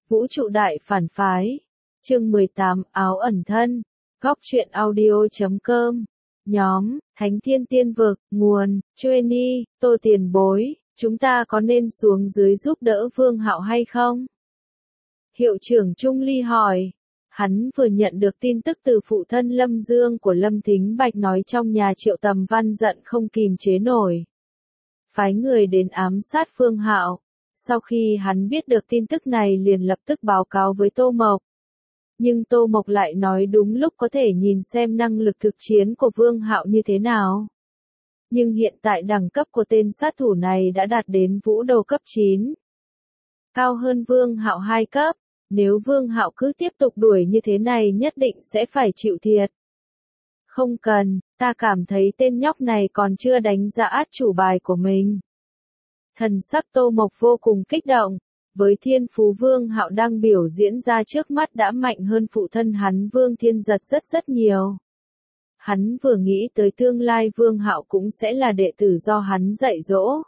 Vũ trụ đại phản phái. Chương 18, áo ẩn thân. Góc truyện audio.com. Nhóm, Thánh Thiên Tiên Vực, nguồn, Chueni, Tô Tiền Bối, chúng ta có nên xuống dưới giúp đỡ Vương Hạo hay không? Hiệu trưởng Trung Ly hỏi. Hắn vừa nhận được tin tức từ phụ thân Lâm Dương của Lâm Thính Bạch nói trong nhà Triệu Tầm Văn giận không kìm chế nổi. Phái người đến ám sát Vương Hạo. Sau khi hắn biết được tin tức này liền lập tức báo cáo với Tô Mộc. Nhưng Tô Mộc lại nói đúng lúc có thể nhìn xem năng lực thực chiến của Vương Hạo như thế nào. Nhưng hiện tại đẳng cấp của tên sát thủ này đã đạt đến vũ đồ cấp 9. Cao hơn Vương Hạo 2 cấp. Nếu Vương Hạo cứ tiếp tục đuổi như thế này nhất định sẽ phải chịu thiệt. Không cần, ta cảm thấy tên nhóc này còn chưa đánh giá át chủ bài của mình. Thần sắc Tô Mộc vô cùng kích động, với thiên phú Vương Hạo đang biểu diễn ra trước mắt đã mạnh hơn phụ thân hắn Vương Thiên Giật rất nhiều. Hắn vừa nghĩ tới tương lai Vương Hạo cũng sẽ là đệ tử do hắn dạy dỗ.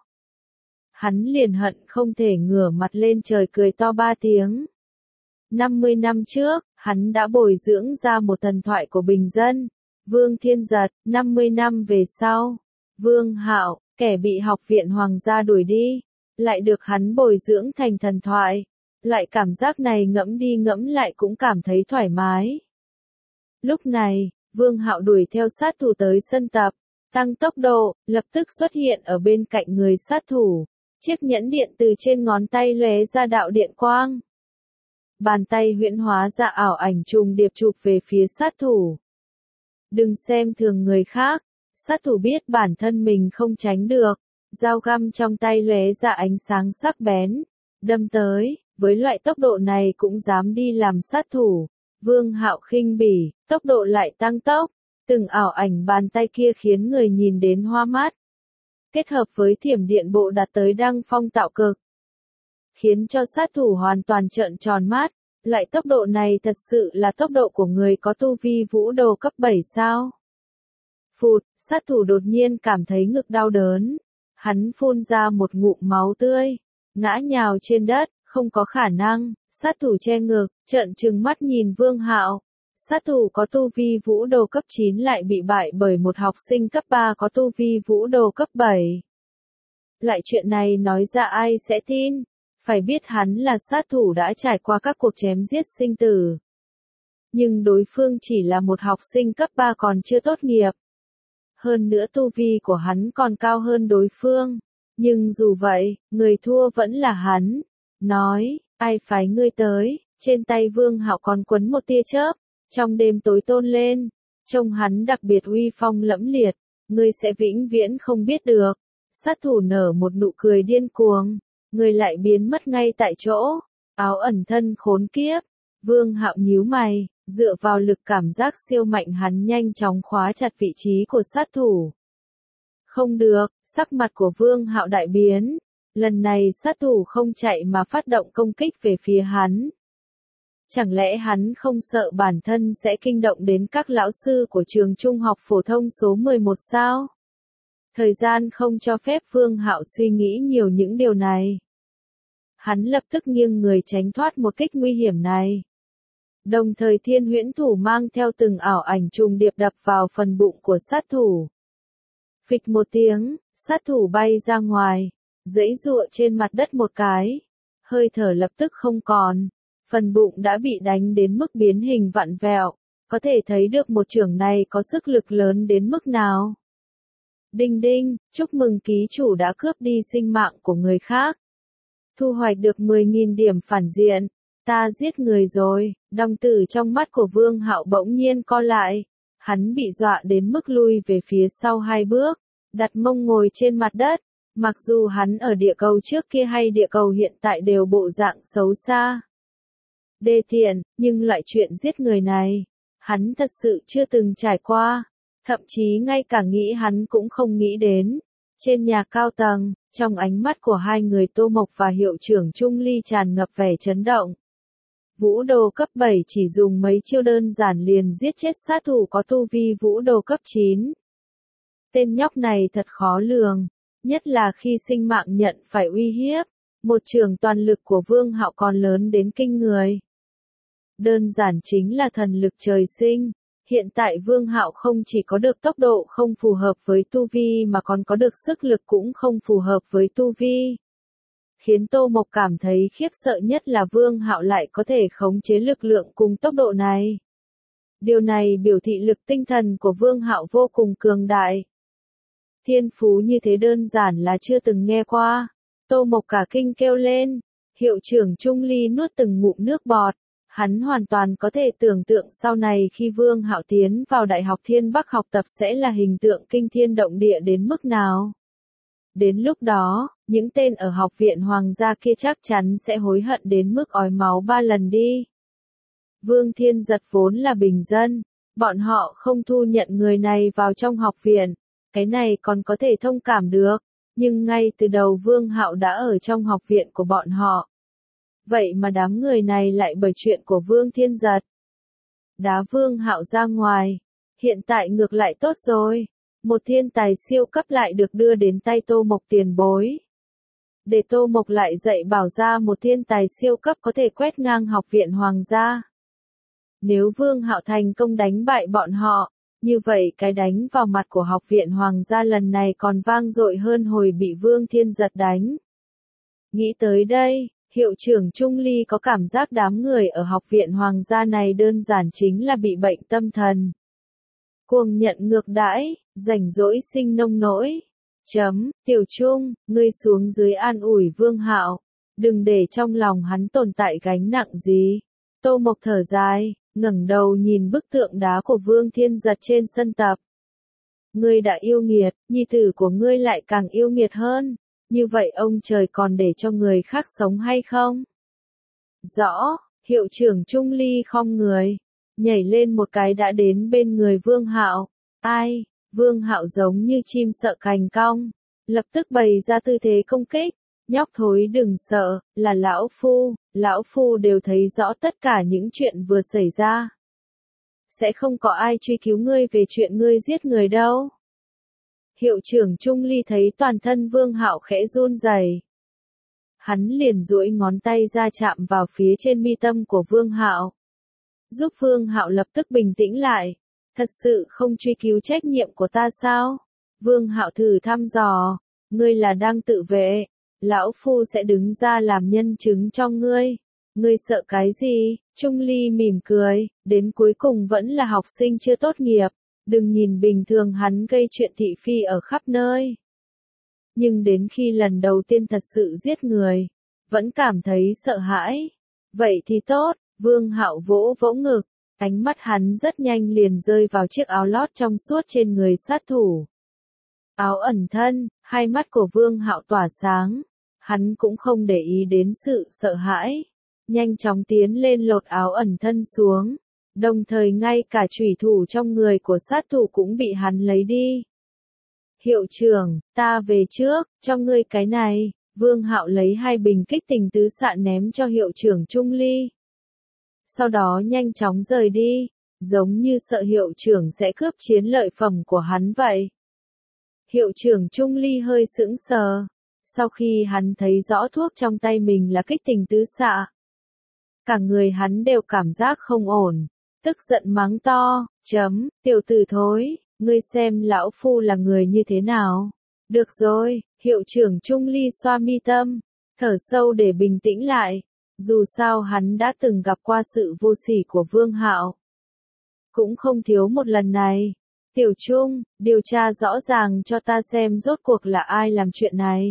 Hắn liền hận không thể ngửa mặt lên trời cười to 3 tiếng. 50 năm trước, hắn đã bồi dưỡng ra một thần thoại của bình dân, Vương Thiên Giật. 50 năm về sau, Vương Hạo, kẻ bị học viện hoàng gia đuổi đi, lại được hắn bồi dưỡng thành thần thoại. Lại cảm giác này ngẫm đi ngẫm lại cũng cảm thấy thoải mái. Lúc này, Vương Hạo đuổi theo sát thủ tới sân tập, tăng tốc độ, lập tức xuất hiện ở bên cạnh người sát thủ. Chiếc nhẫn điện từ trên ngón tay lóe ra đạo điện quang. Bàn tay huyễn hóa ra ảo ảnh trùng điệp chụp về phía sát thủ. Đừng xem thường người khác, sát thủ biết bản thân mình không tránh được, dao găm trong tay lóe ra ánh sáng sắc bén, đâm tới, với loại tốc độ này cũng dám đi làm sát thủ. Vương Hạo khinh bỉ, tốc độ lại tăng tốc, từng ảo ảnh bàn tay kia khiến người nhìn đến hoa mắt. Kết hợp với thiểm điện bộ đạt tới đăng phong tạo cực, khiến cho sát thủ hoàn toàn trợn tròn mắt. Loại tốc độ này thật sự là tốc độ của người có tu vi vũ đồ cấp 7 sao? Phụt, sát thủ đột nhiên cảm thấy ngực đau đớn. Hắn phun ra một ngụm máu tươi, ngã nhào trên đất, không có khả năng. Sát thủ che ngực, trợn trừng mắt nhìn Vương Hạo. Sát thủ có tu vi vũ đồ cấp 9 lại bị bại bởi một học sinh cấp 3 có tu vi vũ đồ cấp 7. Loại chuyện này nói ra ai sẽ tin? Phải biết hắn là sát thủ đã trải qua các cuộc chém giết sinh tử. Nhưng đối phương chỉ là một học sinh cấp 3 còn chưa tốt nghiệp. Hơn nữa tu vi của hắn còn cao hơn đối phương. Nhưng dù vậy, người thua vẫn là hắn. Nói, ai phái ngươi tới, trên tay Vương Hạo còn quấn một tia chớp, trong đêm tối tôn lên. Trông hắn đặc biệt uy phong lẫm liệt, ngươi sẽ vĩnh viễn không biết được. Sát thủ nở một nụ cười điên cuồng. Người lại biến mất ngay tại chỗ. Áo ẩn thân khốn kiếp. Vương Hạo nhíu mày, dựa vào lực cảm giác siêu mạnh hắn nhanh chóng khóa chặt vị trí của sát thủ. Không được, sắc mặt của Vương Hạo đại biến. Lần này sát thủ không chạy mà phát động công kích về phía hắn. Chẳng lẽ hắn không sợ bản thân sẽ kinh động đến các lão sư của trường trung học phổ thông số 11 sao? Thời gian không cho phép Vương Hạo suy nghĩ nhiều những điều này. Hắn lập tức nghiêng người tránh thoát một kích nguy hiểm này. Đồng thời thiên huyễn thủ mang theo từng ảo ảnh trùng điệp đập vào phần bụng của sát thủ. Phịch một tiếng, sát thủ bay ra ngoài, giãy giụa trên mặt đất một cái. Hơi thở lập tức không còn. Phần bụng đã bị đánh đến mức biến hình vặn vẹo. Có thể thấy được một chưởng này có sức lực lớn đến mức nào. Đinh đinh, chúc mừng ký chủ đã cướp đi sinh mạng của người khác. Thu hoạch được 10.000 điểm phản diện. Ta giết người rồi. Đồng tử trong mắt của Vương Hạo bỗng nhiên co lại. Hắn bị dọa đến mức lui về phía sau 2 bước, đặt mông ngồi trên mặt đất. Mặc dù hắn ở địa cầu trước kia hay địa cầu hiện tại đều bộ dạng xấu xa, đê tiện, nhưng loại chuyện giết người này, hắn thật sự chưa từng trải qua. Thậm chí ngay cả nghĩ hắn cũng không nghĩ đến. Trên nhà cao tầng, trong ánh mắt của hai người Tô Mộc và hiệu trưởng Trung Ly tràn ngập vẻ chấn động. Vũ đồ cấp 7 chỉ dùng mấy chiêu đơn giản liền giết chết sát thủ có tu vi vũ đồ cấp 9. Tên nhóc này thật khó lường, nhất là khi sinh mạng nhận phải uy hiếp. Một trường toàn lực của Vương Hạo còn lớn đến kinh người. Đơn giản chính là thần lực trời sinh. Hiện tại Vương Hạo không chỉ có được tốc độ không phù hợp với tu vi mà còn có được sức lực cũng không phù hợp với tu vi. Khiến Tô Mộc cảm thấy khiếp sợ nhất là Vương Hạo lại có thể khống chế lực lượng cùng tốc độ này. Điều này biểu thị lực tinh thần của Vương Hạo vô cùng cường đại. Thiên phú như thế đơn giản là chưa từng nghe qua. Tô Mộc cả kinh kêu lên. Hiệu trưởng Trung Ly nuốt từng ngụm nước bọt. Hắn hoàn toàn có thể tưởng tượng sau này khi Vương Hạo tiến vào Đại học Thiên Bắc học tập sẽ là hình tượng kinh thiên động địa đến mức nào. Đến lúc đó, những tên ở học viện Hoàng gia kia chắc chắn sẽ hối hận đến mức ói máu 3 lần đi. Vương Thiên Giật vốn là bình dân, bọn họ không thu nhận người này vào trong học viện, cái này còn có thể thông cảm được, nhưng ngay từ đầu Vương Hạo đã ở trong học viện của bọn họ. Vậy mà đám người này lại bởi chuyện của Vương Thiên Giật đá Vương Hạo ra ngoài, hiện tại ngược lại tốt rồi. Một thiên tài siêu cấp lại được đưa đến tay Tô Mộc tiền bối. Để Tô Mộc lại dạy bảo ra một thiên tài siêu cấp có thể quét ngang học viện Hoàng gia. Nếu Vương Hạo thành công đánh bại bọn họ, như vậy cái đánh vào mặt của học viện Hoàng gia lần này còn vang dội hơn hồi bị Vương Thiên Giật đánh. Nghĩ tới đây, hiệu trưởng Trung Ly có cảm giác đám người ở học viện Hoàng gia này đơn giản chính là bị bệnh tâm thần. Cuồng nhận ngược đãi, rảnh rỗi sinh nông nỗi. Tiểu Trung, ngươi xuống dưới an ủi Vương Hạo, đừng để trong lòng hắn tồn tại gánh nặng gì. Tô Mộc thở dài, ngẩng đầu nhìn bức tượng đá của Vương Thiên Giật trên sân tập. Ngươi đã yêu nghiệt, nhi tử của ngươi lại càng yêu nghiệt hơn, như vậy ông trời còn để cho người khác sống hay không? Rõ, hiệu trưởng Trung Ly khom người, nhảy lên một cái đã đến bên người Vương Hạo. Ai? Vương Hạo giống như chim sợ cành cong, lập tức bày ra tư thế công kích. Nhóc thối đừng sợ, là lão phu đều thấy rõ tất cả những chuyện vừa xảy ra. Sẽ không có ai truy cứu ngươi về chuyện ngươi giết người đâu. Hiệu trưởng Trung Ly thấy toàn thân Vương Hạo khẽ run rẩy. Hắn liền duỗi ngón tay ra chạm vào phía trên mi tâm của Vương Hạo, giúp Vương Hạo lập tức bình tĩnh lại. Thật sự không truy cứu trách nhiệm của ta sao? Vương Hạo thử thăm dò, ngươi là đang tự vệ, lão phu sẽ đứng ra làm nhân chứng cho ngươi. Ngươi sợ cái gì? Trung Ly mỉm cười, đến cuối cùng vẫn là học sinh chưa tốt nghiệp, đừng nhìn bình thường hắn gây chuyện thị phi ở khắp nơi. Nhưng đến khi lần đầu tiên thật sự giết người, vẫn cảm thấy sợ hãi. Vậy thì tốt, Vương Hạo vỗ vỗ ngực, ánh mắt hắn rất nhanh liền rơi vào chiếc áo lót trong suốt trên người sát thủ. Áo ẩn thân, hai mắt của Vương Hạo tỏa sáng, hắn cũng không để ý đến sự sợ hãi, nhanh chóng tiến lên lột áo ẩn thân xuống, đồng thời ngay cả chủy thủ trong người của sát thủ cũng bị hắn lấy đi. Hiệu trưởng, ta về trước, cho ngươi cái này. Vương Hạo lấy 2 bình kích tình tứ xạ ném cho hiệu trưởng Trung Ly. Sau đó nhanh chóng rời đi, giống như sợ hiệu trưởng sẽ cướp chiến lợi phẩm của hắn vậy. Hiệu trưởng Trung Ly hơi sững sờ, sau khi hắn thấy rõ thuốc trong tay mình là kích tình tứ xạ. Cả người hắn đều cảm giác không ổn, tức giận mắng to, tiểu tử thối, ngươi xem lão phu là người như thế nào. Được rồi, hiệu trưởng Trung Ly xoa mi tâm, thở sâu để bình tĩnh lại, dù sao hắn đã từng gặp qua sự vô sỉ của Vương Hạo. Cũng không thiếu một lần này. Tiểu Trung, điều tra rõ ràng cho ta xem rốt cuộc là ai làm chuyện này.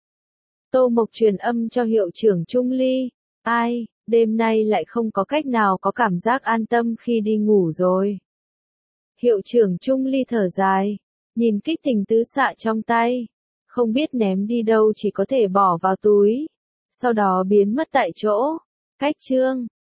Tô Mộc truyền âm cho hiệu trưởng Trung Ly. Ai, đêm nay lại không có cách nào có cảm giác an tâm khi đi ngủ rồi. Hiệu trưởng Trung Ly thở dài, nhìn kích tình tứ xạ trong tay, không biết ném đi đâu, chỉ có thể bỏ vào túi, sau đó biến mất tại chỗ. Cách chương